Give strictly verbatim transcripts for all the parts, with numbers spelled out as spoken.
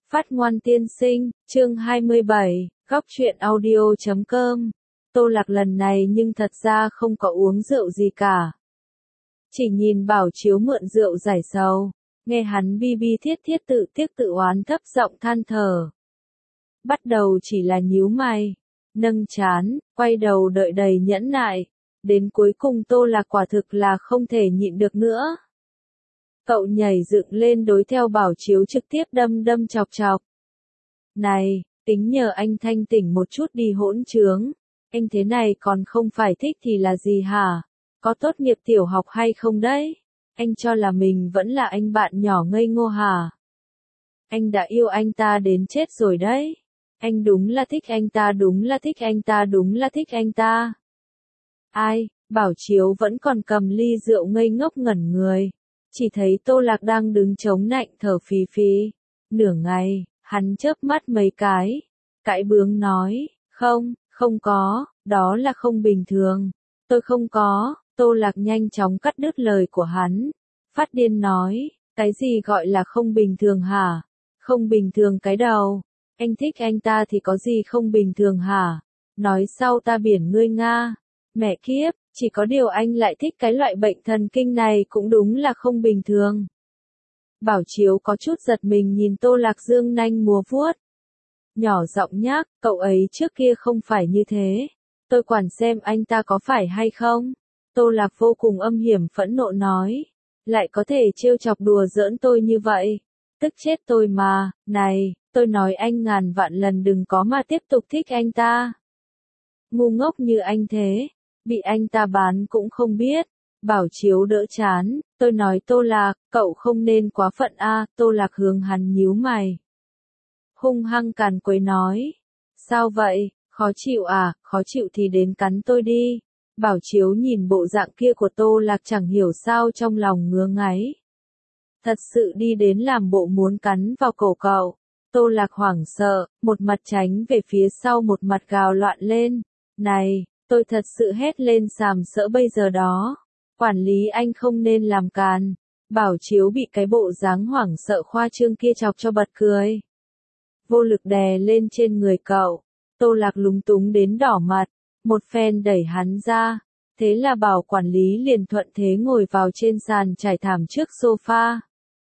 Phát ngoan tiên sinh, chương hai mươi bảy, góc truyện audio chấm com. Tô Lạc lần này nhưng thật ra không có uống rượu gì cả. Chỉ nhìn Bảo Chiếu mượn rượu giải sầu, nghe hắn bi bi thiết thiết tự tiếc tự oán thấp giọng than thở. Bắt đầu chỉ là nhíu mày, nâng trán, quay đầu đợi đầy nhẫn nại, đến cuối cùng Tô Lạc quả thực là không thể nhịn được nữa. Cậu nhảy dựng lên đối theo Bảo Chiếu trực tiếp đâm đâm chọc chọc. Này, tính nhờ anh thanh tỉnh một chút đi hỗn trướng, anh thế này còn không phải thích thì là gì hả? Có tốt nghiệp tiểu học hay không đấy? Anh cho là mình vẫn là anh bạn nhỏ ngây ngô hả? Anh đã yêu anh ta đến chết rồi đấy. Anh đúng là thích anh ta, đúng là thích anh ta, đúng là thích anh ta. Ai, Bảo Chiếu vẫn còn cầm ly rượu ngây ngốc ngẩn người. Chỉ thấy Tô Lạc đang đứng chống nạnh thở phì phì. Nửa ngày, hắn chớp mắt mấy cái. Cãi bướng nói, không, không có, đó là không bình thường. Tôi không có. Tô Lạc nhanh chóng cắt đứt lời của hắn. Phát điên nói, cái gì gọi là không bình thường hả? Không bình thường cái đầu. Anh thích anh ta thì có gì không bình thường hả? Nói sau ta biển ngươi Nga. Mẹ kiếp, chỉ có điều anh lại thích cái loại bệnh thần kinh này cũng đúng là không bình thường. Bảo Chiếu có chút giật mình nhìn Tô Lạc dương nanh múa vuốt. Nhỏ giọng nhắc, cậu ấy trước kia không phải như thế. Tôi quản xem anh ta có phải hay không. Tô Lạc vô cùng âm hiểm phẫn nộ nói. Lại có thể trêu chọc đùa giỡn tôi như vậy. Tức chết tôi mà, này, tôi nói anh ngàn vạn lần đừng có mà tiếp tục thích anh ta. Ngu ngốc như anh thế, bị anh ta bán cũng không biết. Bảo Chiếu đỡ chán, tôi nói Tô Lạc, cậu không nên quá phận a. Tô Lạc hướng hắn nhíu mày. Hung hăng càn quấy nói. Sao vậy, khó chịu à, khó chịu thì đến cắn tôi đi. Bảo Chiếu nhìn bộ dạng kia của Tô Lạc chẳng hiểu sao trong lòng ngứa ngáy. Thật sự đi đến làm bộ muốn cắn vào cổ cậu. Tô Lạc hoảng sợ, một mặt tránh về phía sau một mặt gào loạn lên. Này, tôi thật sự hét lên sàm sỡ bây giờ đó. Quản lý anh không nên làm càn. Bảo Chiếu bị cái bộ dáng hoảng sợ khoa trương kia chọc cho bật cười. Vô lực đè lên trên người cậu. Tô Lạc lúng túng đến đỏ mặt. Một phen đẩy hắn ra. Thế là Bảo quản lý liền thuận thế ngồi vào trên sàn trải thảm trước sofa.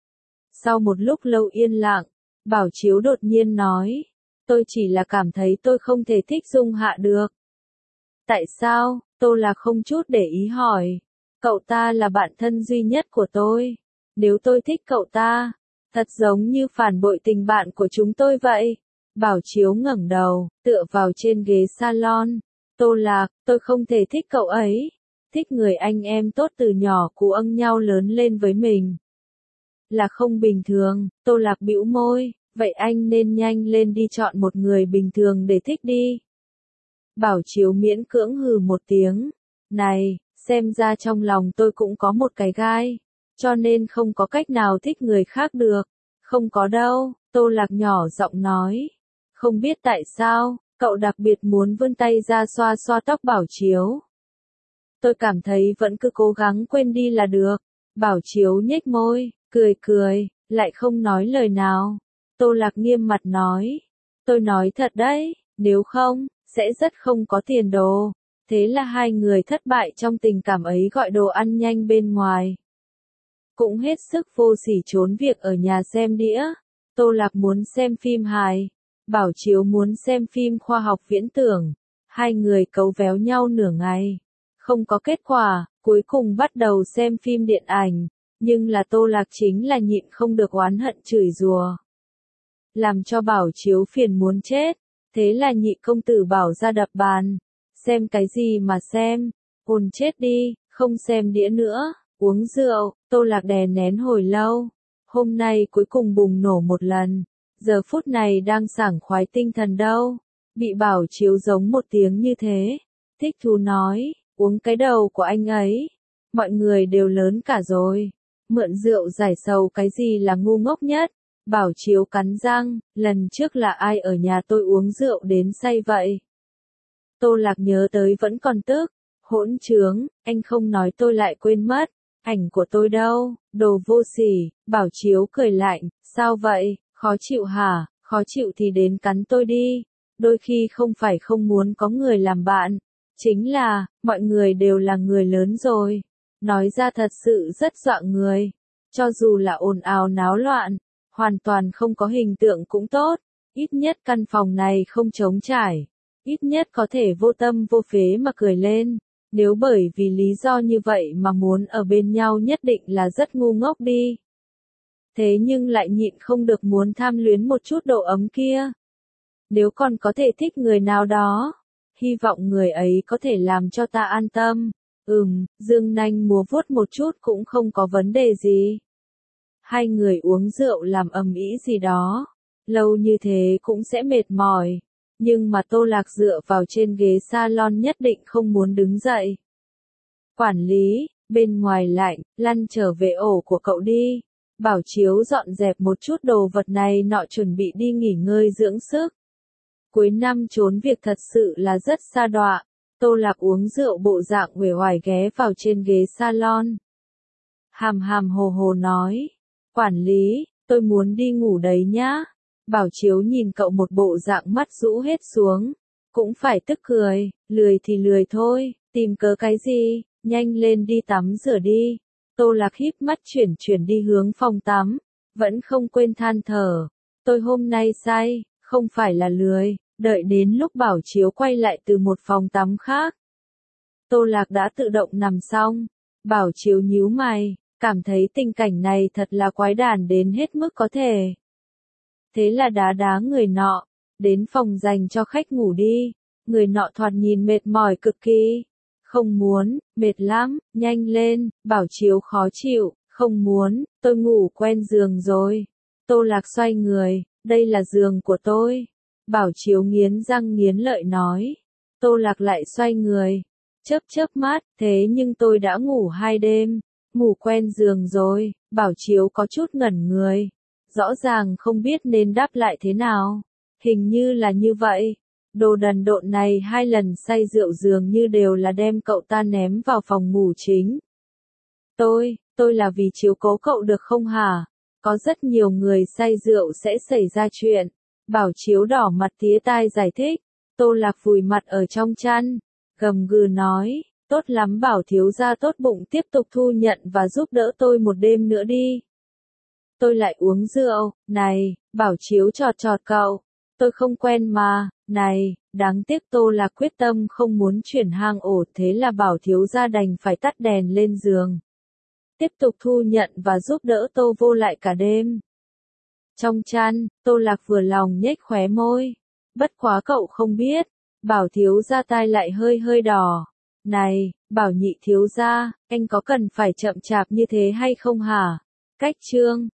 Sau một lúc lâu yên lặng, Bảo Chiếu đột nhiên nói. Tôi chỉ là cảm thấy tôi không thể thích Dung Hạ được. Tại sao? Tô Lạc không chút để ý hỏi. Cậu ta là bạn thân duy nhất của tôi. Nếu tôi thích cậu ta, thật giống như phản bội tình bạn của chúng tôi vậy. Bảo Chiếu ngẩng đầu, tựa vào trên ghế salon. Tô Lạc, tôi không thể thích cậu ấy. Thích người anh em tốt từ nhỏ cú âng nhau lớn lên với mình. Là không bình thường. Tô Lạc bĩu môi. Vậy anh nên nhanh lên đi chọn một người bình thường để thích đi. Bảo Chiếu miễn cưỡng hừ một tiếng. Này, xem ra trong lòng tôi cũng có một cái gai. Cho nên không có cách nào thích người khác được. Không có đâu, Tô Lạc nhỏ giọng nói. Không biết tại sao, cậu đặc biệt muốn vươn tay ra xoa xoa tóc Bảo Chiếu. Tôi cảm thấy vẫn cứ cố gắng quên đi là được. Bảo Chiếu nhếch môi, cười cười, lại không nói lời nào. Tô Lạc nghiêm mặt nói. Tôi nói thật đấy, nếu không, sẽ rất không có tiền đồ. Thế là hai người thất bại trong tình cảm ấy gọi đồ ăn nhanh bên ngoài. Cũng hết sức vô sỉ trốn việc ở nhà xem đĩa. Tô Lạc muốn xem phim hài. Bảo Chiếu muốn xem phim khoa học viễn tưởng. Hai người cấu véo nhau nửa ngày. Không có kết quả, cuối cùng bắt đầu xem phim điện ảnh. Nhưng là Tô Lạc chính là nhịn không được oán hận chửi rủa. Làm cho Bảo Chiếu phiền muốn chết. Thế là nhị công tử bảo ra đập bàn. Xem cái gì mà xem, ồn chết đi, không xem đĩa nữa, uống rượu. Tô Lạc đè nén hồi lâu. Hôm nay cuối cùng bùng nổ một lần. Giờ phút này đang sảng khoái tinh thần đâu. Bị Bảo Chiếu giống một tiếng như thế. Thích thú nói, uống cái đầu của anh ấy. Mọi người đều lớn cả rồi. Mượn rượu giải sầu cái gì là ngu ngốc nhất. Bảo Chiếu cắn răng, lần trước là ai ở nhà tôi uống rượu đến say vậy? Tô Lạc nhớ tới vẫn còn tức. Hỗn trướng, anh không nói tôi lại quên mất. Ảnh của tôi đâu, đồ vô sỉ. Bảo Chiếu cười lạnh, sao vậy, Khó chịu hả, khó chịu thì đến cắn tôi đi. Đôi khi không phải không muốn có người làm bạn. Chính là, mọi người đều là người lớn rồi. Nói ra thật sự rất dọa người. Cho dù là ồn ào náo loạn, hoàn toàn không có hình tượng cũng tốt. Ít nhất căn phòng này không trống trải. Ít nhất có thể vô tâm vô phế mà cười lên. Nếu bởi vì lý do như vậy mà muốn ở bên nhau nhất định là rất ngu ngốc đi. Thế nhưng lại nhịn không được muốn tham luyến một chút độ ấm kia. Nếu còn có thể thích người nào đó, hy vọng người ấy có thể làm cho ta an tâm. Ừm, dương nanh múa vuốt một chút cũng không có vấn đề gì. Hai người uống rượu làm ầm ĩ gì đó. Lâu như thế cũng sẽ mệt mỏi. Nhưng mà Tô Lạc dựa vào trên ghế salon nhất định không muốn đứng dậy. Quản lý, bên ngoài lạnh, lăn trở về ổ của cậu đi. Bảo Chiếu dọn dẹp một chút đồ vật này nọ chuẩn bị đi nghỉ ngơi dưỡng sức. Cuối năm trốn việc thật sự là rất sa đọa. Tô Lạc uống rượu bộ dạng uể oải ghé vào trên ghế salon. Hàm hàm hồ hồ nói. Quản lý, tôi muốn đi ngủ đấy nhá. Bảo Chiếu nhìn cậu một bộ dạng mắt rũ hết xuống. Cũng phải tức cười, lười thì lười thôi, tìm cớ cái gì, nhanh lên đi tắm rửa đi. Tô Lạc híp mắt chuyển chuyển đi hướng phòng tắm. Vẫn không quên than thở. Tôi hôm nay say, không phải là lười. Đợi đến lúc Bảo Chiếu quay lại từ một phòng tắm khác. Tô Lạc đã tự động nằm xong. Bảo Chiếu nhíu mày, cảm thấy tình cảnh này thật là quái đản đến hết mức có thể. Thế là đá đá người nọ, đến phòng dành cho khách ngủ đi. Người nọ thoạt nhìn mệt mỏi cực kỳ. Không muốn, mệt lắm, nhanh lên. Bảo Chiếu khó chịu, không muốn, tôi ngủ quen giường rồi. Tô Lạc xoay người, đây là giường của tôi. Bảo Chiếu nghiến răng nghiến lợi nói. Tô Lạc lại xoay người, chớp chớp mắt, thế nhưng tôi đã ngủ hai đêm, ngủ quen giường rồi. Bảo Chiếu có chút ngẩn người, rõ ràng không biết nên đáp lại thế nào. Hình như là như vậy. Đồ đần độn này hai lần say rượu dường như đều là đem cậu ta ném vào phòng ngủ chính. Tôi, tôi là vì chiếu cố cậu được không hả? Có rất nhiều người say rượu sẽ xảy ra chuyện. Bảo Chiếu đỏ mặt tía tai giải thích. Tô Lạc vùi mặt ở trong chăn, gầm gừ nói, tốt lắm Bảo thiếu gia tốt bụng tiếp tục thu nhận và giúp đỡ tôi một đêm nữa đi. Tôi lại uống rượu, này, Bảo Chiếu chọt chọt cậu, tôi không quen mà, này, đáng tiếc Tô Lạc quyết tâm không muốn chuyển hang ổ, thế là Bảo thiếu gia đành phải tắt đèn lên giường. Tiếp tục thu nhận và giúp đỡ Tô Vô lại cả đêm. Trong chăn, Tô Lạc vừa lòng nhếch khóe môi. Bất quá cậu không biết, Bảo thiếu gia tai lại hơi hơi đỏ. Này, Bảo nhị thiếu gia, anh có cần phải chậm chạp như thế hay không hả? Cách chương